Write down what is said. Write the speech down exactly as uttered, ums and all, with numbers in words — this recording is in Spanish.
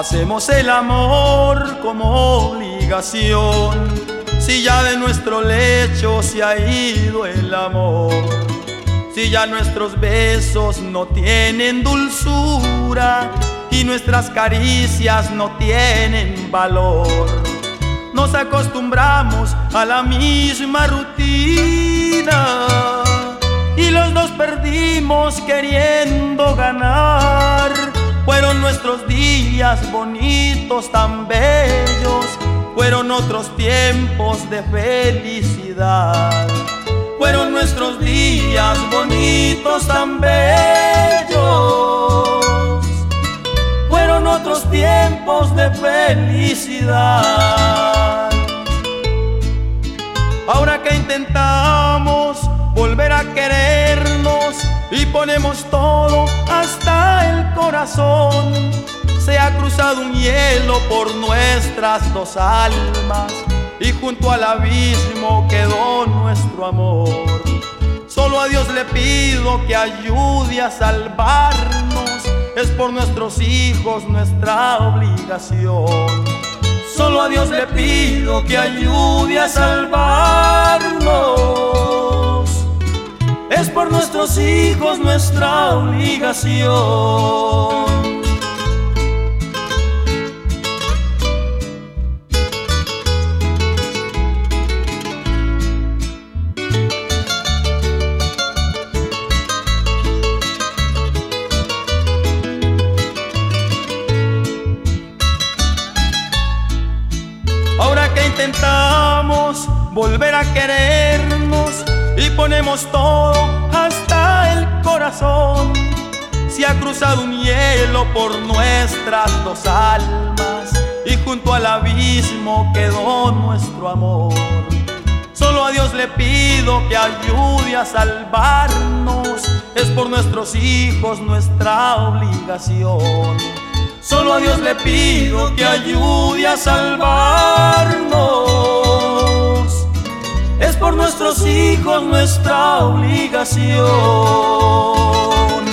Hacemos el amor como obligación, si ya de nuestro lecho se ha ido el amor, si ya nuestros besos no tienen dulzura y nuestras caricias no tienen valor. Nos acostumbramos a la misma rutina y los dos perdimos queriendo ganar. Fueron nuestros días bonitos, tan bellos, fueron otros tiempos de felicidad. Fueron nuestros días bonitos, tan bellos, fueron otros tiempos de felicidad. Ahora que intentamos volver a querernos y ponemos todo hasta el corazón, se ha cruzado un hielo por nuestras dos almas y junto al abismo quedó nuestro amor. Solo a Dios le pido que ayude a salvarnos, es por nuestros hijos nuestra obligación. Solo a Dios le pido que ayude a salvarnos, es por nuestros hijos nuestra obligación. Ahora que intentamos volver a querernos y ponemos todo hasta el corazón, se ha cruzado un hielo por nuestras dos almas y junto al abismo quedó nuestro amor. Solo a Dios le pido que ayude a salvarnos, es por nuestros hijos nuestra obligación. Solo a Dios le pido que ayude a salvarnos, es por nuestros hijos nuestra obligación.